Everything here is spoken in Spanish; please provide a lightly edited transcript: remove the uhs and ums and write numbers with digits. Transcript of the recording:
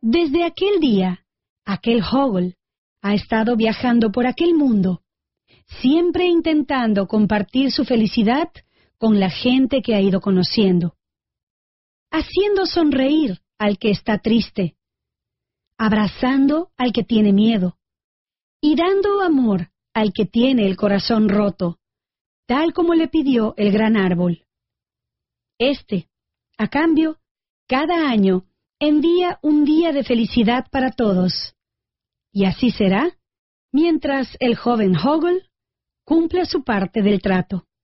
Desde aquel día, aquel Hoggle ha estado viajando por aquel mundo, siempre intentando compartir su felicidad con la gente que ha ido conociendo, haciendo sonreír al que está triste, abrazando al que tiene miedo y dando amor al que tiene el corazón roto, tal como le pidió el gran árbol. A cambio, cada año envía un día de felicidad para todos, y así será mientras el joven Hoggle cumple su parte del trato.